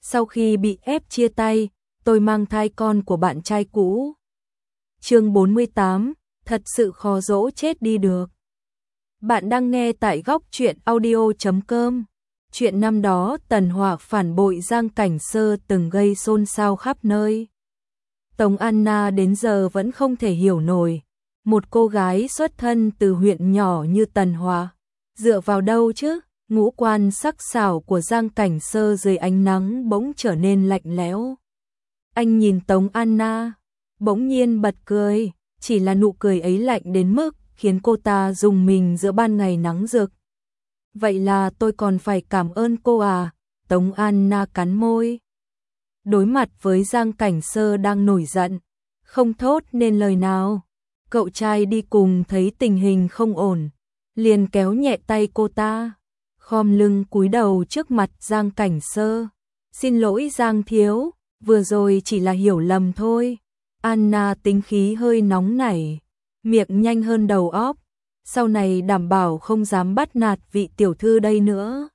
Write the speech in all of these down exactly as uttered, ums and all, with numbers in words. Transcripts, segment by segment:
Sau khi bị ép chia tay, tôi mang thai con của bạn trai cũ. Chương bốn mươi tám, thật sự khó dỗ chết đi được. Bạn đang nghe tại góc truyện audio chấm com. Chuyện năm đó Tần Họa phản bội Giang Cảnh Sơ từng gây xôn xao khắp nơi. Tống Anna đến giờ vẫn không thể hiểu nổi, một cô gái xuất thân từ huyện nhỏ như Tần Họa, dựa vào đâu chứ? Ngũ quan sắc sảo của Giang Cảnh Sơ dưới ánh nắng bỗng trở nên lạnh lẽo. Anh nhìn Tống Anna, bỗng nhiên bật cười, chỉ là nụ cười ấy lạnh đến mức khiến cô ta rùng mình giữa ban ngày nắng rực. Vậy là tôi còn phải cảm ơn cô à? Tống Anna cắn môi. Đối mặt với Giang Cảnh Sơ đang nổi giận, không thốt nên lời nào. Cậu trai đi cùng thấy tình hình không ổn, liền kéo nhẹ tay cô ta, khom lưng cúi đầu trước mặt Giang Cảnh Sơ. Xin lỗi Giang thiếu, vừa rồi chỉ là hiểu lầm thôi. Anna tính khí hơi nóng nảy, miệng nhanh hơn đầu óc, sau này đảm bảo không dám bắt nạt vị tiểu thư đây nữa.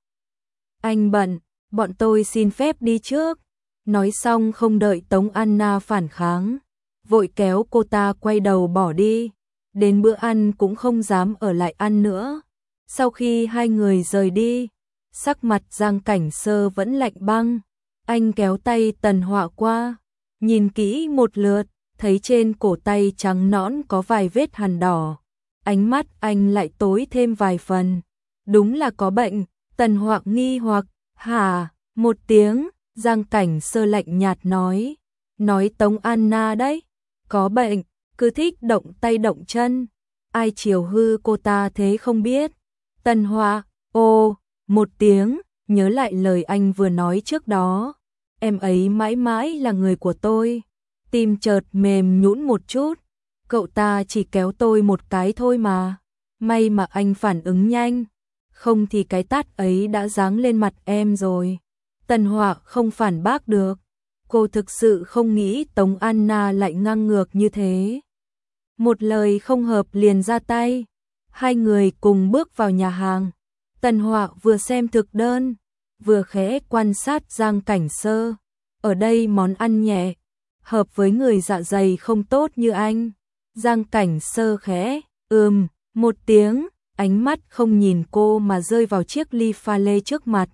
Anh bận, bọn tôi xin phép đi trước. Nói xong không đợi Tống Anna phản kháng, vội kéo cô ta quay đầu bỏ đi, đến bữa ăn cũng không dám ở lại ăn nữa. Sau khi hai người rời đi, sắc mặt Giang Cảnh Sơ vẫn lạnh băng, anh kéo tay Tần Họa qua, nhìn kỹ một lượt, thấy trên cổ tay trắng nõn có vài vết hằn đỏ, ánh mắt anh lại tối thêm vài phần. Đúng là có bệnh. Tần Họa nghi hoặc, hả? Một tiếng. Giang Cảnh Sơ lạnh nhạt nói, nói Tống Anna đấy, có bệnh, cứ thích động tay động chân, ai chiều hư cô ta thế không biết. Tần Họa, ô, một tiếng, nhớ lại lời anh vừa nói trước đó, em ấy mãi mãi là người của tôi, tim chợt mềm nhũn một chút, cậu ta chỉ kéo tôi một cái thôi mà, may mà anh phản ứng nhanh, không thì cái tát ấy đã giáng lên mặt em rồi. Tần Họa không phản bác được, cô thực sự không nghĩ Tống Anna lại ngang ngược như thế. Một lời không hợp liền ra tay, hai người cùng bước vào nhà hàng. Tần Họa vừa xem thực đơn, vừa khẽ quan sát Giang Cảnh Sơ. Ở đây món ăn nhẹ, hợp với người dạ dày không tốt như anh. Giang Cảnh Sơ khẽ, ừm, một tiếng, ánh mắt không nhìn cô mà rơi vào chiếc ly pha lê trước mặt.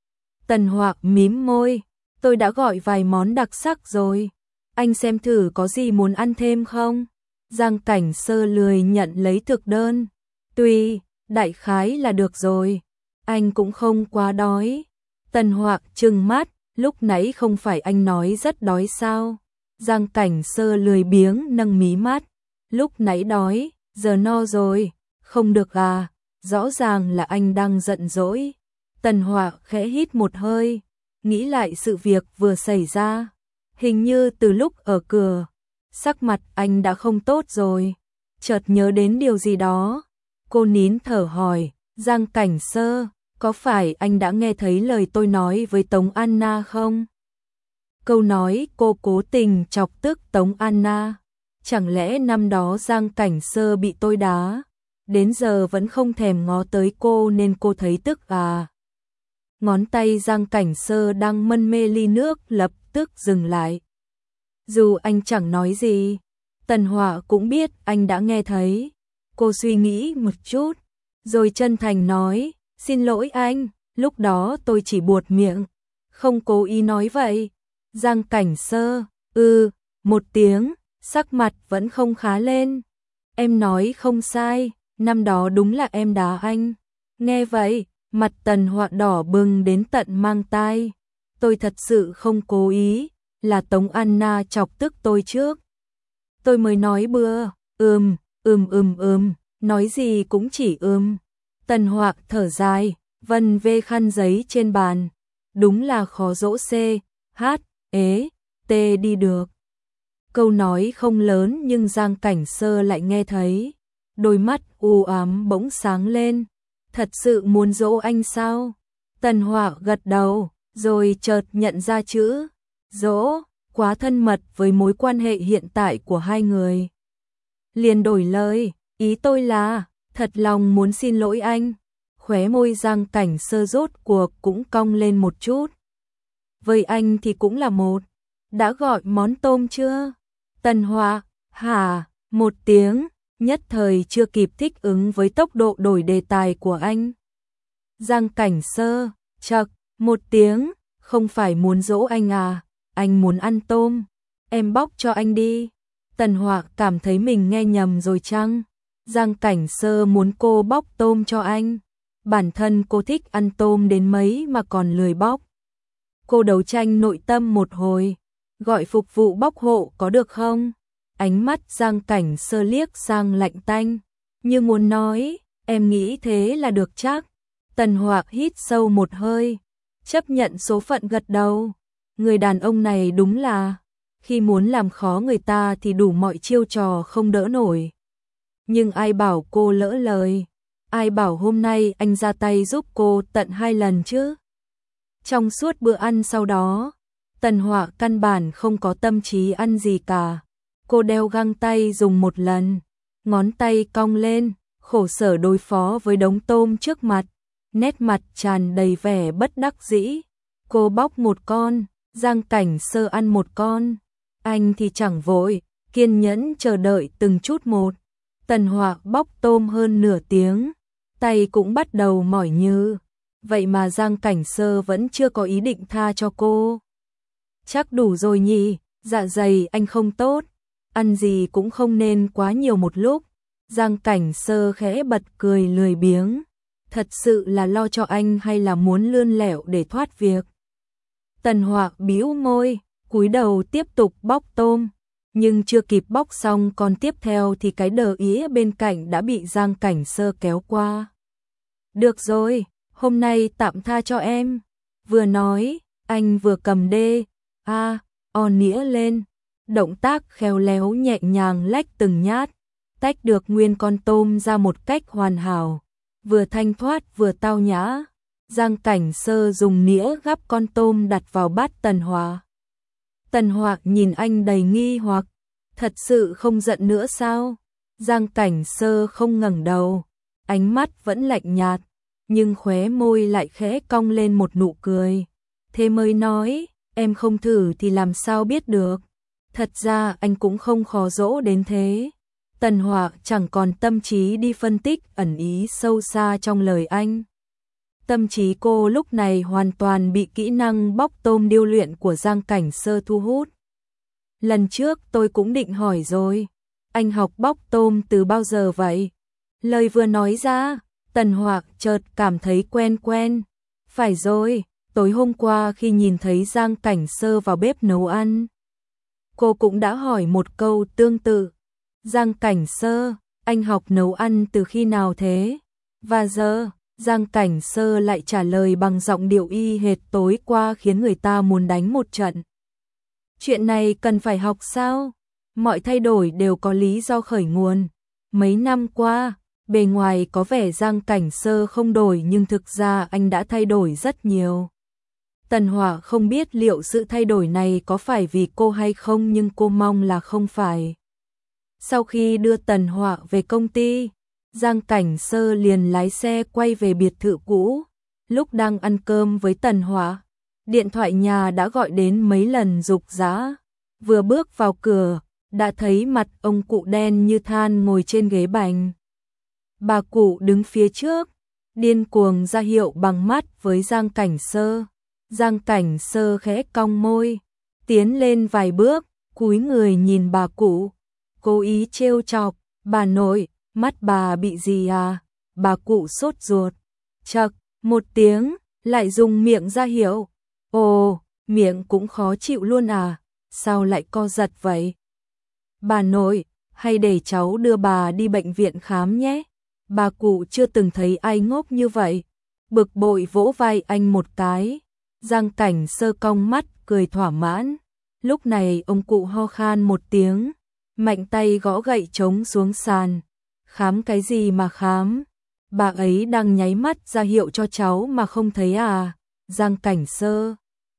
Tần Họa mím môi, tôi đã gọi vài món đặc sắc rồi, anh xem thử có gì muốn ăn thêm không? Giang Cảnh Sơ lười nhận lấy thực đơn, tùy, đại khái là được rồi, anh cũng không quá đói. Tần Họa trừng mắt, lúc nãy không phải anh nói rất đói sao? Giang Cảnh Sơ lười biếng nâng mí mắt, lúc nãy đói, giờ no rồi, không được à, rõ ràng là anh đang giận dỗi. Tần Họa khẽ hít một hơi, nghĩ lại sự việc vừa xảy ra, hình như từ lúc ở cửa, sắc mặt anh đã không tốt rồi, chợt nhớ đến điều gì đó, cô nín thở hỏi, Giang Cảnh Sơ, có phải anh đã nghe thấy lời tôi nói với Tống Anna không? Câu nói cô cố tình chọc tức Tống Anna, chẳng lẽ năm đó Giang Cảnh Sơ bị tôi đá, đến giờ vẫn không thèm ngó tới cô nên cô thấy tức à? Ngón tay Giang Cảnh Sơ đang mân mê ly nước lập tức dừng lại. Dù anh chẳng nói gì, Tần Họa cũng biết anh đã nghe thấy. Cô suy nghĩ một chút, rồi chân thành nói, xin lỗi anh, lúc đó tôi chỉ buột miệng, không cố ý nói vậy. Giang Cảnh Sơ, ừ, một tiếng, sắc mặt vẫn không khá lên. Em nói không sai, năm đó đúng là em đá anh. Nghe vậy, mặt Tần Họa đỏ bừng đến tận mang tai. Tôi thật sự không cố ý, là Tống Anna chọc tức tôi trước. Tôi mới nói bừa, ừm, ừm ừm ừm, nói gì cũng chỉ ừm. Tần Họa thở dài, vân vê khăn giấy trên bàn. Đúng là khó dỗ C, H, ế, T đi được. Câu nói không lớn nhưng Giang Cảnh Sơ lại nghe thấy. Đôi mắt u ám bỗng sáng lên. Thật sự muốn dỗ anh sao? Tần Họa gật đầu, rồi chợt nhận ra chữ dỗ, quá thân mật với mối quan hệ hiện tại của hai người. Liền đổi lời, ý tôi là, thật lòng muốn xin lỗi anh. Khóe môi Giang Cảnh Sơ rốt cuộc cũng cong lên một chút. với anh thì cũng là một. Đã gọi món tôm chưa? Tần Họa, hả, một tiếng, nhất thời chưa kịp thích ứng với tốc độ đổi đề tài của anh. Giang Cảnh Sơ, chậc, một tiếng, không phải muốn dỗ anh à, anh muốn ăn tôm, em bóc cho anh đi. Tần Họa cảm thấy mình nghe nhầm rồi chăng? Giang Cảnh Sơ muốn cô bóc tôm cho anh. Bản thân cô thích ăn tôm đến mấy mà còn lười bóc. Cô đấu tranh nội tâm một hồi, gọi phục vụ bóc hộ có được không? Ánh mắt Giang Cảnh Sơ liếc sang lạnh tanh, như muốn nói, em nghĩ thế là được chắc. Tần Họa hít sâu một hơi, chấp nhận số phận gật đầu. Người đàn ông này đúng là, khi muốn làm khó người ta thì đủ mọi chiêu trò không đỡ nổi. Nhưng ai bảo cô lỡ lời, ai bảo hôm nay anh ra tay giúp cô tận hai lần chứ? Trong suốt bữa ăn sau đó, Tần Họa căn bản không có tâm trí ăn gì cả. Cô đeo găng tay dùng một lần, ngón tay cong lên, khổ sở đối phó với đống tôm trước mặt, nét mặt tràn đầy vẻ bất đắc dĩ. Cô bóc một con, Giang Cảnh Sơ ăn một con, anh thì chẳng vội, kiên nhẫn chờ đợi từng chút một. Tần Họa bóc tôm hơn nửa tiếng, tay cũng bắt đầu mỏi nhừ. Vậy mà Giang Cảnh Sơ vẫn chưa có ý định tha cho cô. Chắc đủ rồi nhỉ, dạ dày anh không tốt, ăn gì cũng không nên quá nhiều một lúc. Giang Cảnh Sơ khẽ bật cười lười biếng, thật sự là lo cho anh hay là muốn lươn lẹo để thoát việc. Tần Họa bĩu môi, cúi đầu tiếp tục bóc tôm, nhưng chưa kịp bóc xong con tiếp theo thì cái đờ ía bên cạnh đã bị Giang Cảnh Sơ kéo qua. Được rồi, hôm nay tạm tha cho em. Vừa nói, anh vừa cầm đê, a, o nĩa lên, động tác khéo léo nhẹ nhàng lách từng nhát, tách được nguyên con tôm ra một cách hoàn hảo, vừa thanh thoát vừa tao nhã. Giang Cảnh Sơ dùng nĩa gắp con tôm đặt vào bát Tần Họa. Tần Họa nhìn anh đầy nghi hoặc, thật sự không giận nữa sao? Giang Cảnh Sơ không ngẩng đầu, ánh mắt vẫn lạnh nhạt, nhưng khóe môi lại khẽ cong lên một nụ cười. Thế mới nói, em không thử thì làm sao biết được. Thật ra anh cũng không khó dỗ đến thế. Tần Họa chẳng còn tâm trí đi phân tích ẩn ý sâu xa trong lời anh. Tâm trí cô lúc này hoàn toàn bị kỹ năng bóc tôm điêu luyện của Giang Cảnh Sơ thu hút. Lần trước tôi cũng định hỏi rồi, anh học bóc tôm từ bao giờ vậy? Lời vừa nói ra, Tần Họa chợt cảm thấy quen quen. Phải rồi, tối hôm qua khi nhìn thấy Giang Cảnh Sơ vào bếp nấu ăn, cô cũng đã hỏi một câu tương tự. Giang Cảnh Sơ, anh học nấu ăn từ khi nào thế? Và giờ, Giang Cảnh Sơ lại trả lời bằng giọng điệu y hệt tối qua khiến người ta muốn đánh một trận. Chuyện này cần phải học sao? Mọi thay đổi đều có lý do khởi nguồn. Mấy năm qua, bề ngoài có vẻ Giang Cảnh Sơ không đổi nhưng thực ra anh đã thay đổi rất nhiều. Tần Họa không biết liệu sự thay đổi này có phải vì cô hay không, nhưng cô mong là không phải. Sau khi đưa Tần Họa về công ty, Giang Cảnh Sơ liền lái xe quay về biệt thự cũ. Lúc đang ăn cơm với Tần Họa, điện thoại nhà đã gọi đến mấy lần rục rã. Vừa bước vào cửa, đã thấy mặt ông cụ đen như than ngồi trên ghế bành. Bà cụ đứng phía trước, điên cuồng ra hiệu bằng mắt với Giang Cảnh Sơ. Giang Cảnh Sơ khẽ cong môi, tiến lên vài bước, cúi người nhìn bà cụ, cố ý trêu chọc. Bà nội, mắt bà bị gì à? Bà cụ sốt ruột, chậc, một tiếng, lại dùng miệng ra hiệu. Ồ, miệng cũng khó chịu luôn à? Sao lại co giật vậy? Bà nội, hay để cháu đưa bà đi bệnh viện khám nhé. Bà cụ chưa từng thấy ai ngốc như vậy, bực bội vỗ vai anh một cái. Giang Cảnh Sơ cong mắt cười thỏa mãn. Lúc này ông cụ ho khan một tiếng, mạnh tay gõ gậy trống xuống sàn. Khám cái gì mà khám? Bà ấy đang nháy mắt ra hiệu cho cháu mà không thấy à? Giang Cảnh Sơ.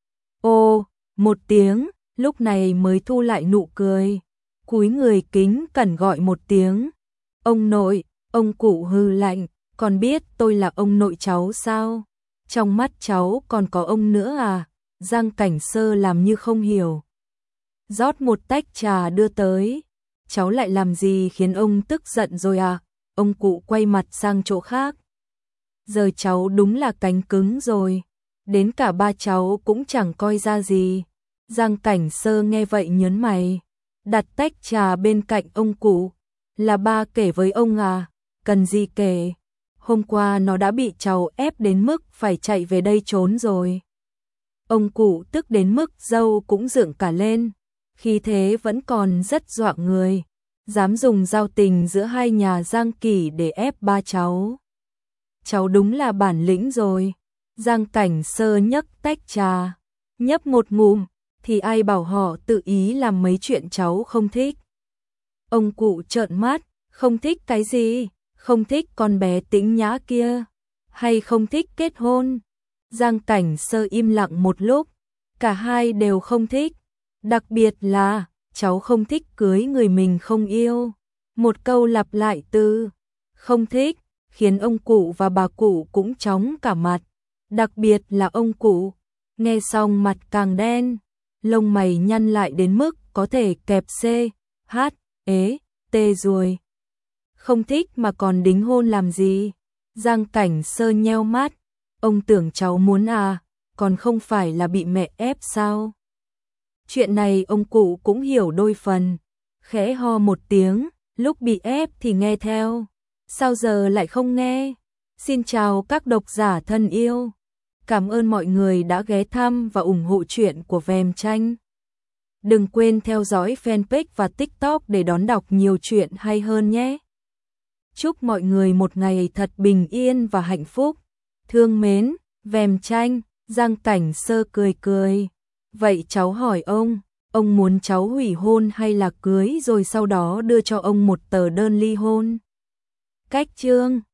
Ô, một tiếng, lúc này mới thu lại nụ cười. Cúi người kính cẩn gọi một tiếng. Ông nội, ông cụ hư lạnh, còn biết tôi là ông nội cháu sao? Trong mắt cháu còn có ông nữa à? Giang Cảnh Sơ làm như không hiểu. Rót một tách trà đưa tới. Cháu lại làm gì khiến ông tức giận rồi à? Ông cụ quay mặt sang chỗ khác. Giờ cháu đúng là cánh cứng rồi. Đến cả ba cháu cũng chẳng coi ra gì. Giang Cảnh Sơ nghe vậy nhớn mày. Đặt tách trà bên cạnh ông cụ. Là ba kể với ông à? Cần gì kể? Hôm qua nó đã bị cháu ép đến mức phải chạy về đây trốn rồi. Ông cụ tức đến mức râu cũng dựng cả lên. Khi thế vẫn còn rất dọa người. Dám dùng giao tình giữa hai nhà Giang Kỳ để ép ba cháu. Cháu đúng là bản lĩnh rồi. Giang Cảnh Sơ nhấc tách trà, nhấp một ngụm, thì ai bảo họ tự ý làm mấy chuyện cháu không thích. Ông cụ trợn mắt, không thích cái gì? Không thích con bé Tĩnh Nhã kia, hay không thích kết hôn? Giang Cảnh Sơ im lặng một lúc, cả hai đều không thích, đặc biệt là cháu không thích cưới người mình không yêu. Một câu lặp lại từ không thích khiến ông cụ và bà cụ cũng chóng cả mặt, đặc biệt là ông cụ, nghe xong mặt càng đen, lông mày nhăn lại đến mức có thể kẹp C, H, ế, T rồi. Không thích mà còn đính hôn làm gì? Giang Cảnh Sơ nheo mắt, ông tưởng cháu muốn à, còn không phải là bị mẹ ép sao? Chuyện này ông cụ cũng hiểu đôi phần, khẽ ho một tiếng, lúc bị ép thì nghe theo, sao giờ lại không nghe? Xin chào các độc giả thân yêu, cảm ơn mọi người đã ghé thăm và ủng hộ chuyện của Vèm Tranh. Đừng quên theo dõi fanpage và TikTok để đón đọc nhiều chuyện hay hơn nhé. Chúc mọi người một ngày thật bình yên và hạnh phúc. Thương mến, Vèm Tranh. Giang Cảnh Sơ cười cười. Vậy cháu hỏi ông, ông muốn cháu hủy hôn hay là cưới rồi sau đó đưa cho ông một tờ đơn ly hôn? Cách chương